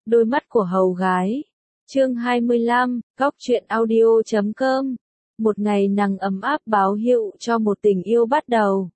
Đôi mắt của hầu gái. Chương 25, Góc truyện audio.com. Một ngày nắng ấm áp báo hiệu cho một tình yêu bắt đầu.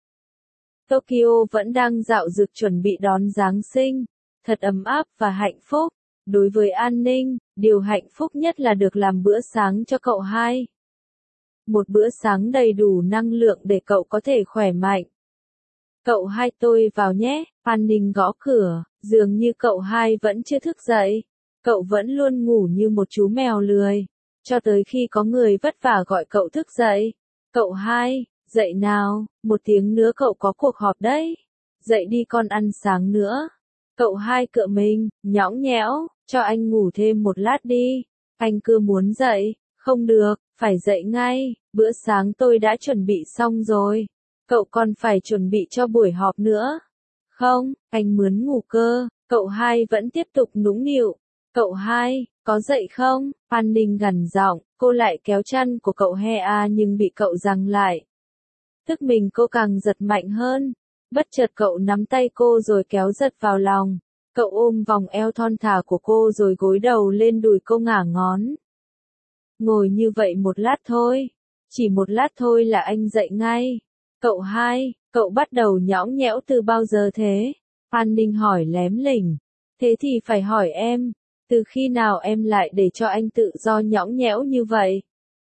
Tokyo vẫn đang dạo dực chuẩn bị đón Giáng sinh, thật ấm áp và hạnh phúc. Đối với An Ninh, điều hạnh phúc nhất là được làm bữa sáng cho cậu hai. Một bữa sáng đầy đủ năng lượng để cậu có thể khỏe mạnh. Cậu hai tôi vào nhé, An Ninh gõ cửa, dường như cậu hai vẫn chưa thức dậy. Cậu vẫn luôn ngủ như một chú mèo lười, cho tới khi có người vất vả gọi cậu thức dậy. Cậu hai, dậy nào, một tiếng nữa cậu có cuộc họp đấy. Dậy đi con ăn sáng nữa. Cậu hai cựa mình, nhõng nhẽo, cho anh ngủ thêm một lát đi. Anh cứ muốn dậy, không được, phải dậy ngay, bữa sáng tôi đã chuẩn bị xong rồi. Cậu còn phải chuẩn bị cho buổi họp nữa. Không, anh muốn ngủ cơ, cậu hai vẫn tiếp tục nũng nịu. Cậu hai, có dậy không? An Ninh gằn giọng, cô lại kéo chăn của cậu he nhưng bị cậu giằng lại. Tức mình cô càng giật mạnh hơn. Bất chợt cậu nắm tay cô rồi kéo giật vào lòng. Cậu ôm vòng eo thon thả của cô rồi gối đầu lên đùi cô ngả ngón. Ngồi như vậy một lát thôi. Chỉ một lát thôi là anh dậy ngay. Cậu hai, cậu bắt đầu nhõng nhẽo từ bao giờ thế? An Ninh hỏi lém lỉnh. Thế thì phải hỏi em. Từ khi nào em lại để cho anh tự do nhõng nhẽo như vậy?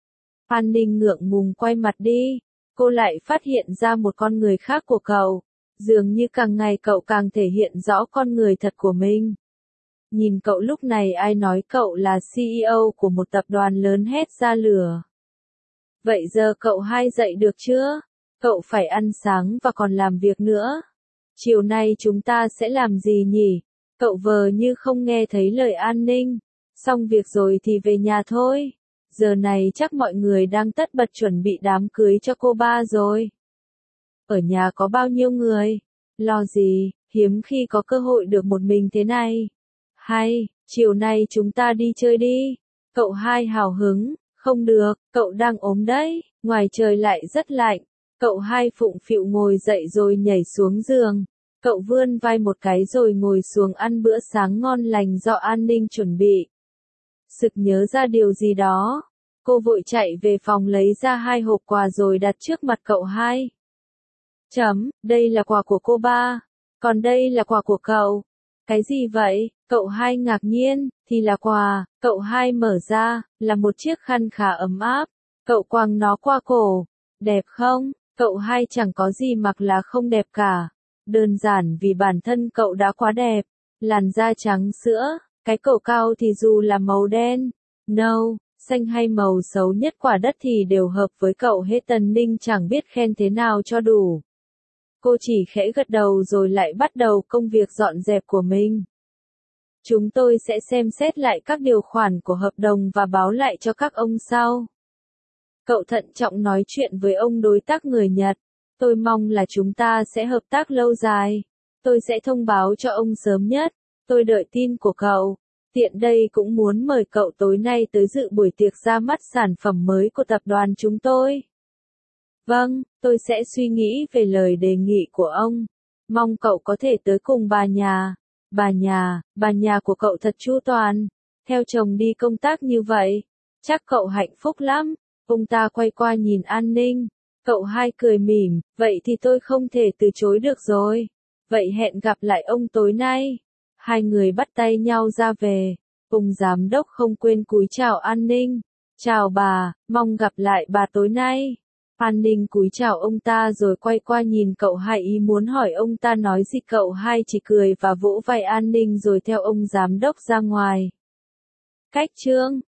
An Ninh ngượng ngùng quay mặt đi. Cô lại phát hiện ra một con người khác của cậu. Dường như càng ngày cậu càng thể hiện rõ con người thật của mình. Nhìn cậu lúc này ai nói cậu là CEO của một tập đoàn lớn hét ra lửa. Vậy giờ cậu hai dậy được chưa? Cậu phải ăn sáng và còn làm việc nữa. Chiều nay chúng ta sẽ làm gì nhỉ? Cậu vờ như không nghe thấy lời An Ninh. Xong việc rồi thì về nhà thôi. Giờ này chắc mọi người đang tất bật chuẩn bị đám cưới cho cô ba rồi. Ở nhà có bao nhiêu người? Lo gì, hiếm khi có cơ hội được một mình thế này. Hay, chiều nay chúng ta đi chơi đi. Cậu hai hào hứng, không được, cậu đang ốm đấy, ngoài trời lại rất lạnh. Cậu hai phụng phịu ngồi dậy rồi nhảy xuống giường. Cậu vươn vai một cái rồi ngồi xuống ăn bữa sáng ngon lành do An Ninh chuẩn bị. Sực nhớ ra điều gì đó. Cô vội chạy về phòng lấy ra 2 hộp quà rồi đặt trước mặt cậu hai. Đây là quà của cô ba. Còn đây là quà của cậu. Cái gì vậy? Cậu hai ngạc nhiên, thì là quà. Cậu hai mở ra, là một chiếc khăn khá ấm áp. Cậu quàng nó qua cổ. Đẹp không? Cậu hai chẳng có gì mặc là không đẹp cả. Đơn giản vì bản thân cậu đã quá đẹp. Làn da trắng sữa, cái cổ cao thì dù là màu đen, nâu, xanh hay màu xấu nhất quả đất thì đều hợp với cậu hết. Tần Ninh chẳng biết khen thế nào cho đủ. Cô chỉ khẽ gật đầu rồi lại bắt đầu công việc dọn dẹp của mình. Chúng tôi sẽ xem xét lại các điều khoản của hợp đồng và báo lại cho các ông sau. Cậu thận trọng nói chuyện với ông đối tác người Nhật. Tôi mong là chúng ta sẽ hợp tác lâu dài. Tôi sẽ thông báo cho ông sớm nhất. Tôi đợi tin của cậu. Tiện đây cũng muốn mời cậu tối nay tới dự buổi tiệc ra mắt sản phẩm mới của tập đoàn chúng tôi. Vâng, tôi sẽ suy nghĩ về lời đề nghị của ông. Mong cậu có thể tới cùng bà nhà. Bà nhà của cậu thật chu toàn. Theo chồng đi công tác như vậy. Chắc cậu hạnh phúc lắm. Ông ta quay qua nhìn An Ninh. Cậu hai cười mỉm, vậy thì tôi không thể từ chối được rồi. Vậy hẹn gặp lại ông tối nay. Hai người bắt tay nhau ra về. Ông giám đốc không quên cúi chào An Ninh. Chào bà, mong gặp lại bà tối nay. An Ninh cúi chào ông ta rồi quay qua nhìn cậu hai ý muốn hỏi ông ta nói gì. Cậu hai chỉ cười và vỗ vai An Ninh rồi theo ông giám đốc ra ngoài. Cách chương